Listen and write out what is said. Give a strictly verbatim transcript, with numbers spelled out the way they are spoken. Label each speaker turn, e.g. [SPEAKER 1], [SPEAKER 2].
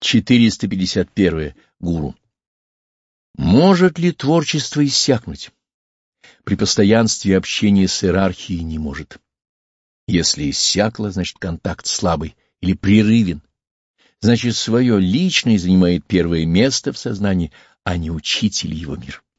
[SPEAKER 1] четыреста пятьдесят первое. Гуру. Может ли творчество иссякнуть? При постоянстве общения с иерархией не может. Если иссякло, значит контакт слабый или прерывен. Значит, свое личное занимает первое место в сознании, а не учитель его мир.